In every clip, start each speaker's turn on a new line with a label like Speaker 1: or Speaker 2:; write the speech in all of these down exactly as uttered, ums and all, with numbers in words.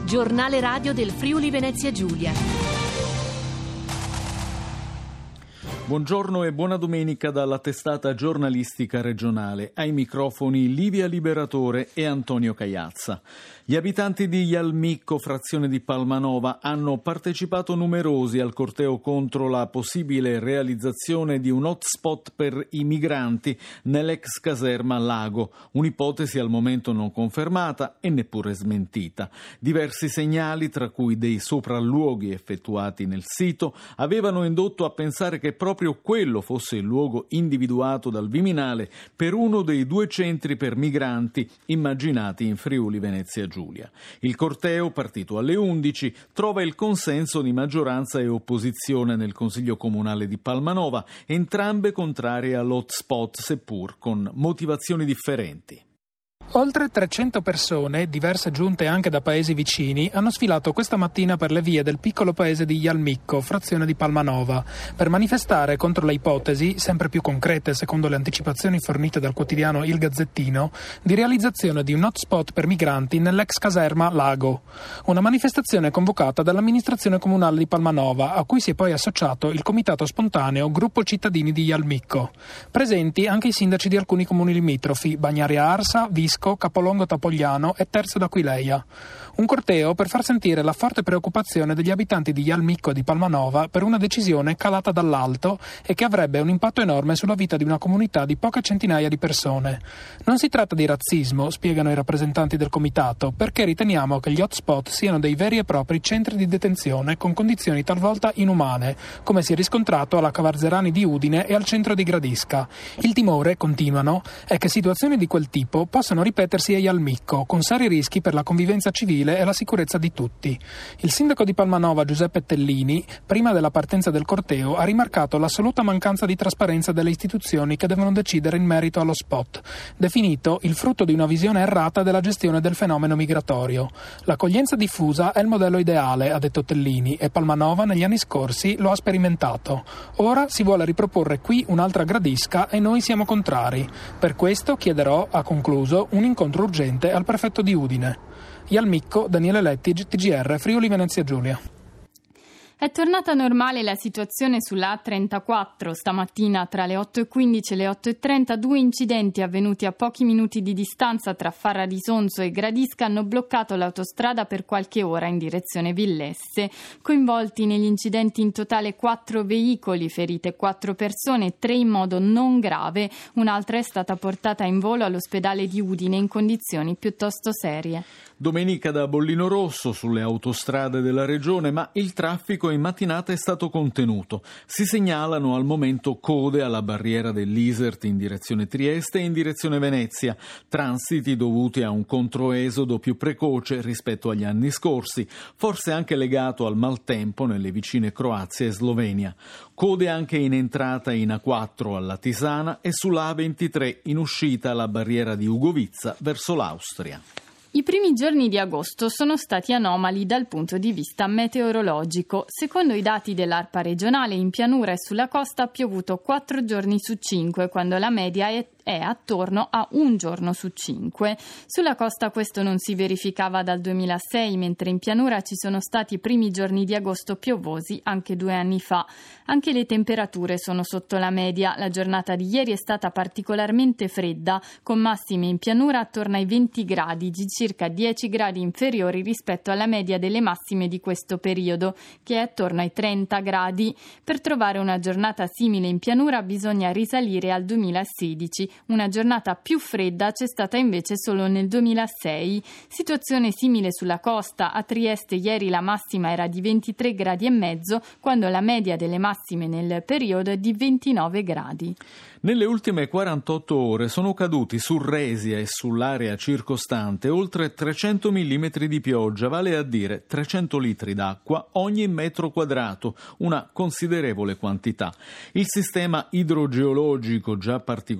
Speaker 1: Giornale radio del Friuli Venezia Giulia.
Speaker 2: Buongiorno e buona domenica dalla testata giornalistica regionale. Ai microfoni Livia Liberatore e Antonio Cagliazza. Gli abitanti di Jalmicco, frazione di Palmanova, hanno partecipato numerosi al corteo contro la possibile realizzazione di un hotspot per i migranti nell'ex caserma Lago, un'ipotesi al momento non confermata e neppure smentita. Diversi segnali, tra cui dei sopralluoghi effettuati nel sito, avevano indotto a pensare che proprio quello fosse il luogo individuato dal Viminale per uno dei due centri per migranti immaginati in Friuli Venezia Giulia. Il corteo, partito alle undici, trova il consenso di maggioranza e opposizione nel Consiglio Comunale di Palmanova, entrambe contrarie all'hotspot, seppur con motivazioni differenti.
Speaker 3: Oltre trecento persone, diverse giunte anche da paesi vicini, hanno sfilato questa mattina per le vie del piccolo paese di Jalmicco, frazione di Palmanova, per manifestare contro le ipotesi, sempre più concrete secondo le anticipazioni fornite dal quotidiano Il Gazzettino, di realizzazione di un hotspot per migranti nell'ex caserma Lago. Una manifestazione convocata dall'amministrazione comunale di Palmanova, a cui si è poi associato il comitato spontaneo Gruppo Cittadini di Jalmicco. Presenti anche i sindaci di alcuni comuni limitrofi, Bagnaria Arsa, Visco, Capolongo Tapogliano e Terzo d'Aquileia. Un corteo per far sentire la forte preoccupazione degli abitanti di Jalmicco e di Palmanova per una decisione calata dall'alto e che avrebbe un impatto enorme sulla vita di una comunità di poche centinaia di persone. Non si tratta di razzismo, spiegano i rappresentanti del comitato, perché riteniamo che gli hotspot siano dei veri e propri centri di detenzione con condizioni talvolta inumane, come si è riscontrato alla Cavarzerani di Udine e al centro di Gradisca. Il timore, continuano, è che situazioni di quel tipo possano ripetersi a Jalmicco, con seri rischi per la convivenza civile e la sicurezza di tutti. Il sindaco di Palmanova, Giuseppe Tellini, prima della partenza del corteo, ha rimarcato l'assoluta mancanza di trasparenza delle istituzioni che devono decidere in merito allo spot, definito il frutto di una visione errata della gestione del fenomeno migratorio. L'accoglienza diffusa è il modello ideale, ha detto Tellini, e Palmanova negli anni scorsi lo ha sperimentato. Ora si vuole riproporre qui un'altra Gradisca e noi siamo contrari. Per questo chiederò, ha concluso, un incontro urgente al prefetto di Udine. Jalmicco, Daniele Lettig, T G R, Friuli Venezia Giulia.
Speaker 4: È tornata normale la situazione sulla A trentaquattro. Stamattina tra le otto e quindici e le otto e trenta due incidenti avvenuti a pochi minuti di distanza tra Farra di Sonzo e Gradisca hanno bloccato l'autostrada per qualche ora in direzione Villesse. Coinvolti negli incidenti in totale quattro veicoli, ferite quattro persone, tre in modo non grave. Un'altra è stata portata in volo all'ospedale di Udine in condizioni piuttosto serie.
Speaker 2: Domenica da Bollino Rosso sulle autostrade della regione, ma il traffico in mattinata è stato contenuto. Si segnalano al momento code alla barriera dell'Isert in direzione Trieste e in direzione Venezia, transiti dovuti a un controesodo più precoce rispetto agli anni scorsi, forse anche legato al maltempo nelle vicine Croazia e Slovenia. Code anche in entrata in A quattro alla Tisana e sulla A ventitré in uscita alla barriera di Ugovizza verso l'Austria.
Speaker 4: I primi giorni di agosto sono stati anomali dal punto di vista meteorologico. Secondo i dati dell'ARPA regionale, in pianura e sulla costa ha piovuto quattro giorni su cinque, quando la media è è attorno a un giorno su cinque. Sulla costa questo non si verificava dal duemilasei, mentre in pianura ci sono stati i primi giorni di agosto piovosi anche due anni fa. Anche le temperature sono sotto la media. La giornata di ieri è stata particolarmente fredda, con massime in pianura attorno ai venti gradi, di circa dieci gradi inferiori rispetto alla media delle massime di questo periodo, che è attorno ai trenta gradi. Per trovare una giornata simile in pianura bisogna risalire al duemilasedici. Una giornata più fredda c'è stata invece solo nel duemilasei. Situazione simile sulla costa. A Trieste ieri la massima era di ventitré gradi e mezzo, quando la media delle massime nel periodo è di ventinove gradi.
Speaker 2: Nelle ultime quarantotto ore sono caduti su Resia e sull'area circostante oltre trecento millimetri di pioggia, vale a dire trecento litri d'acqua ogni metro quadrato, una considerevole quantità. Il sistema idrogeologico, già particolarmente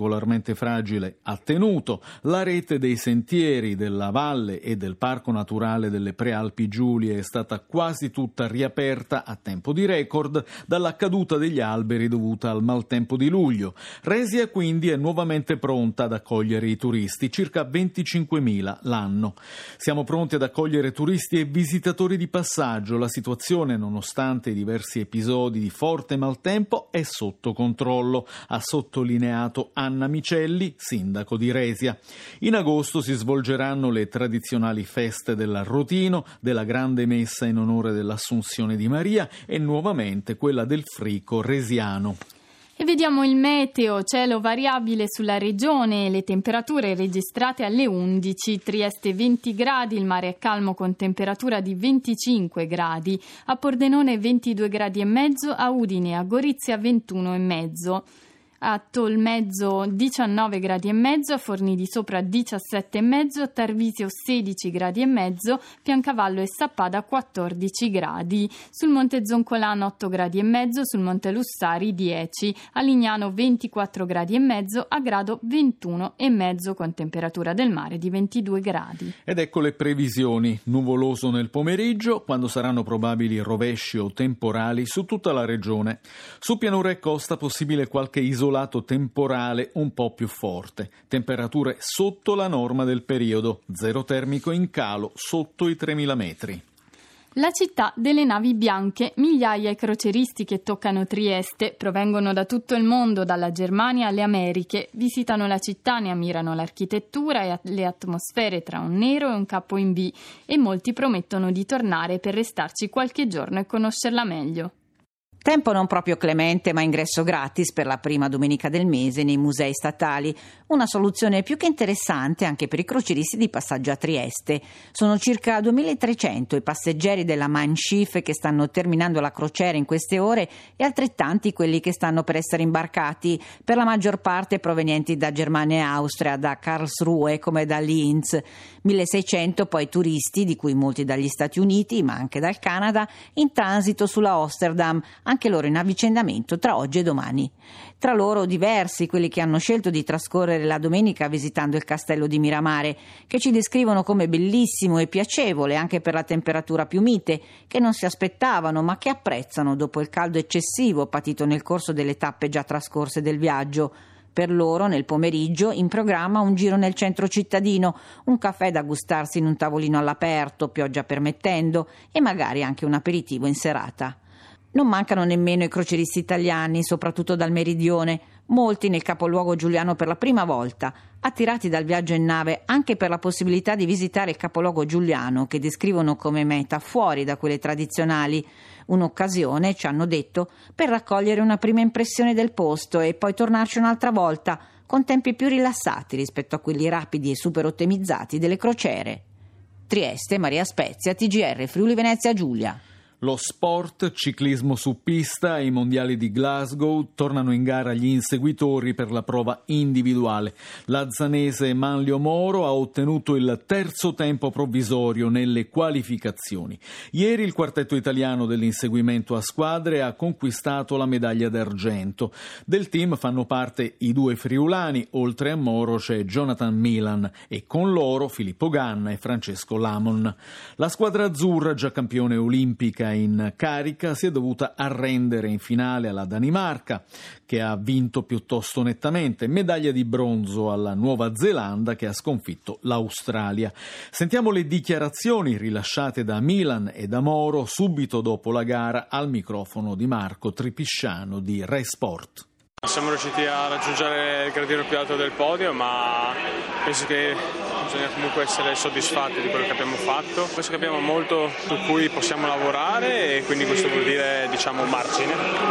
Speaker 2: parzialmente fragile ha tenuto, la rete dei sentieri della valle e del Parco Naturale delle Prealpi Giulie è stata quasi tutta riaperta a tempo di record dalla caduta degli alberi dovuta al maltempo di luglio. Resia quindi è nuovamente pronta ad accogliere i turisti, circa venticinquemila l'anno. Siamo pronti ad accogliere turisti e visitatori di passaggio. La situazione, nonostante i diversi episodi di forte maltempo, è sotto controllo, ha sottolineato Anna Micelli, sindaco di Resia. In agosto si svolgeranno le tradizionali feste dell'Arrotino, della Grande Messa in onore dell'Assunzione di Maria e nuovamente quella del Frico resiano.
Speaker 4: E vediamo il meteo, cielo variabile sulla regione, le temperature registrate alle undici, Trieste venti gradi, il mare è calmo con temperatura di venticinque gradi, a Pordenone ventidue gradi e mezzo, a Udine e a Gorizia ventuno e mezzo. A Tolmezzo diciannove gradi e mezzo, a Forni di Sopra diciassette e mezzo, a Tarvisio sedici gradi e mezzo, Piancavallo e Sappada quattordici gradi. Sul Monte Zoncolano otto gradi e mezzo, sul Monte Lussari dieci, a Lignano ventiquattro gradi e mezzo, a Grado ventuno e mezzo con temperatura del mare di ventidue gradi.
Speaker 2: Ed ecco le previsioni: nuvoloso nel pomeriggio, quando saranno probabili rovesci o temporali su tutta la regione. Su pianura e costa possibile qualche isolato temporale un po' più forte. Temperature sotto la norma del periodo, zero termico in calo sotto i tremila metri.
Speaker 4: La città delle navi bianche, migliaia i croceristi che toccano Trieste, provengono da tutto il mondo, dalla Germania alle Americhe, visitano la città, ne ammirano l'architettura e le atmosfere tra un nero e un capo in V e molti promettono di tornare per restarci qualche giorno e conoscerla meglio.
Speaker 5: Tempo non proprio clemente, ma ingresso gratis per la prima domenica del mese nei musei statali. Una soluzione più che interessante anche per i croceristi di passaggio a Trieste. Sono circa duemilatrecento i passeggeri della Mein Schiff che stanno terminando la crociera in queste ore e altrettanti quelli che stanno per essere imbarcati, per la maggior parte provenienti da Germania e Austria, da Karlsruhe come da Linz. milleseicento poi turisti, di cui molti dagli Stati Uniti, ma anche dal Canada, in transito sulla Amsterdam, anche loro in avvicendamento tra oggi e domani. Tra loro diversi quelli che hanno scelto di trascorrere la domenica visitando il castello di Miramare, che ci descrivono come bellissimo e piacevole anche per la temperatura più mite, che non si aspettavano ma che apprezzano dopo il caldo eccessivo patito nel corso delle tappe già trascorse del viaggio. Per loro, nel pomeriggio, in programma un giro nel centro cittadino, un caffè da gustarsi in un tavolino all'aperto, pioggia permettendo, e magari anche un aperitivo in serata. Non mancano nemmeno i croceristi italiani, soprattutto dal meridione, molti nel capoluogo giuliano per la prima volta, attirati dal viaggio in nave anche per la possibilità di visitare il capoluogo giuliano, che descrivono come meta fuori da quelle tradizionali. Un'occasione, ci hanno detto, per raccogliere una prima impressione del posto e poi tornarci un'altra volta, con tempi più rilassati rispetto a quelli rapidi e super ottimizzati delle crociere. Trieste, Maria Spezia, T G R Friuli Venezia Giulia.
Speaker 2: Lo sport, ciclismo su pista e i mondiali di Glasgow tornano in gara gli inseguitori per la prova individuale. L'azzanese Manlio Moro ha ottenuto il terzo tempo provvisorio nelle qualificazioni. Ieri il quartetto italiano dell'inseguimento a squadre ha conquistato la medaglia d'argento. Del team fanno parte i due friulani, oltre a Moro c'è Jonathan Milan e con loro Filippo Ganna e Francesco Lamon. La squadra azzurra, già campione olimpica in carica, si è dovuta arrendere in finale alla Danimarca, che ha vinto piuttosto nettamente. Medaglia di bronzo alla Nuova Zelanda, che ha sconfitto l'Australia. Sentiamo le dichiarazioni rilasciate da Milan e da Moro subito dopo la gara al microfono di Marco Tripisciano di Rai Sport.
Speaker 6: Siamo riusciti a raggiungere il gradino più alto del podio, ma penso che bisogna comunque essere soddisfatti di quello che abbiamo fatto. Penso che abbiamo molto su cui possiamo lavorare e quindi questo vuol dire, diciamo, margine.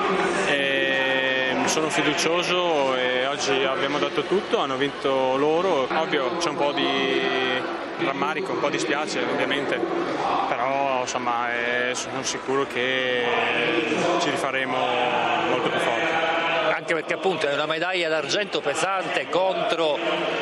Speaker 6: E sono fiducioso e oggi abbiamo dato tutto, hanno vinto loro. Ovvio c'è un po' di rammarico, un po' dispiace ovviamente, però insomma eh, sono sicuro che ci rifaremo molto più forti.
Speaker 7: anche perché appunto è una medaglia d'argento pesante contro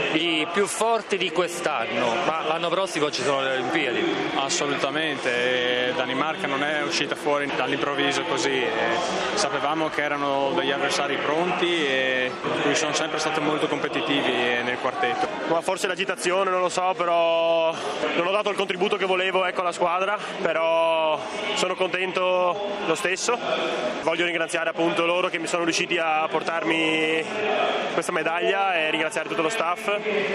Speaker 7: i più forti di quest'anno, ma l'anno prossimo ci sono le Olimpiadi.
Speaker 6: Assolutamente, Danimarca non è uscita fuori dall'improvviso così, sapevamo che erano degli avversari pronti e cui sono sempre stati molto competitivi nel quartetto.
Speaker 8: Ma forse l'agitazione, non lo so, però non ho dato il contributo che volevo ecco, alla squadra, però sono contento lo stesso. Voglio ringraziare appunto loro che mi sono riusciti a portarmi questa medaglia e ringraziare tutto lo staff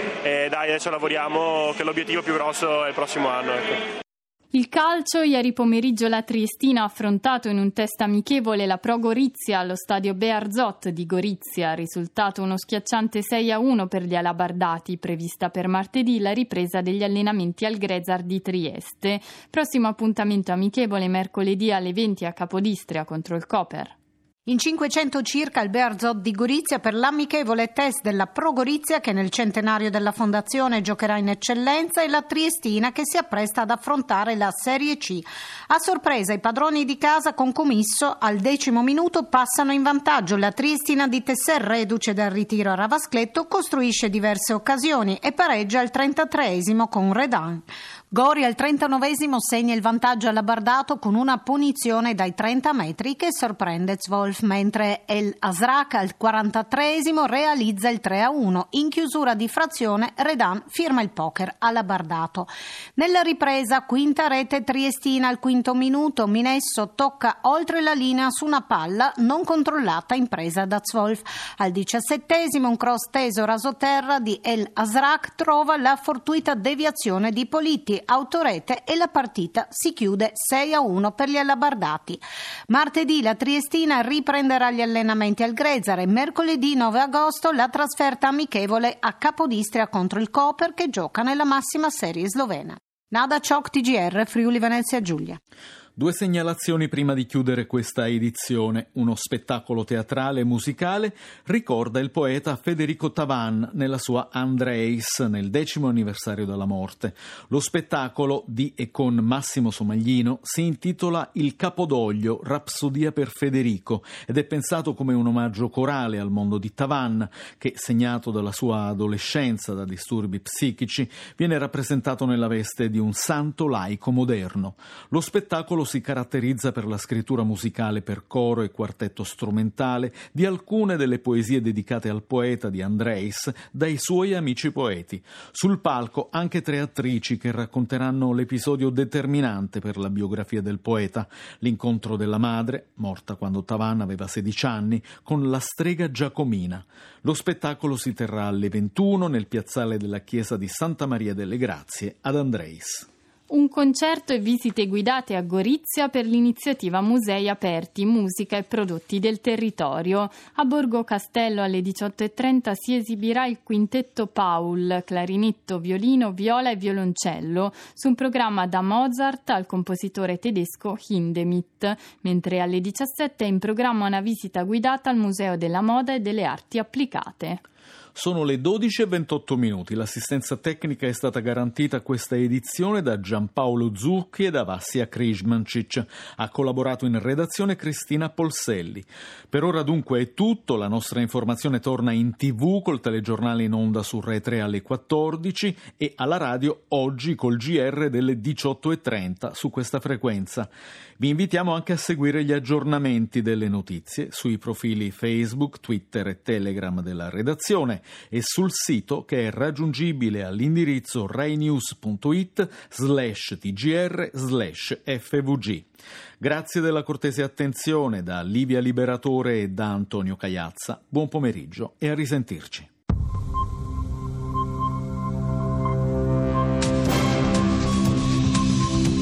Speaker 8: e dai, adesso lavoriamo che l'obiettivo più grosso è il prossimo anno. Ecco.
Speaker 4: Il calcio, ieri pomeriggio la Triestina ha affrontato in un test amichevole la Pro Gorizia allo stadio Bearzot di Gorizia, risultato uno schiacciante sei a uno per gli alabardati, prevista per martedì la ripresa degli allenamenti al Grezar di Trieste. Prossimo appuntamento amichevole mercoledì alle venti a Capodistria contro il Koper.
Speaker 9: In cinquecento circa il Bearzot di Gorizia per l'amichevole test della Pro Gorizia che nel centenario della fondazione giocherà in eccellenza e la Triestina che si appresta ad affrontare la Serie C. A sorpresa i padroni di casa con Comisso al decimo minuto passano in vantaggio. La Triestina di Tesser, reduce dal ritiro a Ravascletto, costruisce diverse occasioni e pareggia al trentatreesimo con Redan. Gori al trentanovesimo segna il vantaggio all'abardato con una punizione dai trenta metri che sorprende Zvolf, mentre El Azraq al quarantatreesimo realizza il tre a uno. In chiusura di frazione Redan firma il poker all'abardato. Nella ripresa quinta rete triestina al quinto minuto, Minesso tocca oltre la linea su una palla non controllata in presa da Zvolf. Al diciassettesimo un cross teso rasoterra di El Azraq trova la fortuita deviazione di Politti, autorete, e la partita si chiude sei a uno per gli alabardati. Martedì la Triestina riprenderà gli allenamenti al Grezar e mercoledì nove agosto la trasferta amichevole a Capodistria contro il Koper che gioca nella massima serie slovena. Nada Ciok, T G R, Friuli Venezia Giulia.
Speaker 2: Due segnalazioni prima di chiudere questa edizione. Uno spettacolo teatrale e musicale ricorda il poeta Federico Tavan nella sua Andreis, nel decimo anniversario della morte. Lo spettacolo, di e con Massimo Somaglino, si intitola Il Capodoglio, Rapsodia per Federico, ed è pensato come un omaggio corale al mondo di Tavan, che, segnato dalla sua adolescenza da disturbi psichici, viene rappresentato nella veste di un santo laico moderno. Lo spettacolo si caratterizza per la scrittura musicale per coro e quartetto strumentale di alcune delle poesie dedicate al poeta di Andreis dai suoi amici poeti. Sul palco anche tre attrici che racconteranno l'episodio determinante per la biografia del poeta, l'incontro della madre, morta quando Tavan aveva sedici anni, con la strega Giacomina. Lo spettacolo si terrà alle ventuno nel piazzale della chiesa di Santa Maria delle Grazie ad Andreis.
Speaker 4: Un concerto e visite guidate a Gorizia per l'iniziativa Musei Aperti, Musica e Prodotti del Territorio. A Borgo Castello alle diciotto e trenta si esibirà il quintetto Paul, clarinetto, violino, viola e violoncello, su un programma da Mozart al compositore tedesco Hindemith, mentre alle diciassette è in programma una visita guidata al Museo della Moda e delle Arti Applicate.
Speaker 2: Sono le dodici e ventotto minuti. L'assistenza tecnica è stata garantita a questa edizione da Giampaolo Zucchi e da Vassia Krishmancic. Ha collaborato in redazione Cristina Polselli. Per ora dunque è tutto. La nostra informazione torna in tivù col telegiornale in onda su Rai tre alle quattordici e alla radio oggi col G R delle diciotto e trenta su questa frequenza. Vi invitiamo anche a seguire gli aggiornamenti delle notizie sui profili Facebook, Twitter e Telegram della redazione e sul sito che è raggiungibile all'indirizzo rainews.it slash tgr slash fvg. Grazie della cortese attenzione da Livia Liberatore e da Antonio Cagliazza. Buon pomeriggio e a risentirci.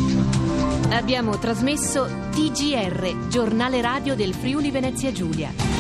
Speaker 1: Abbiamo trasmesso T G R, giornale radio del Friuli Venezia Giulia.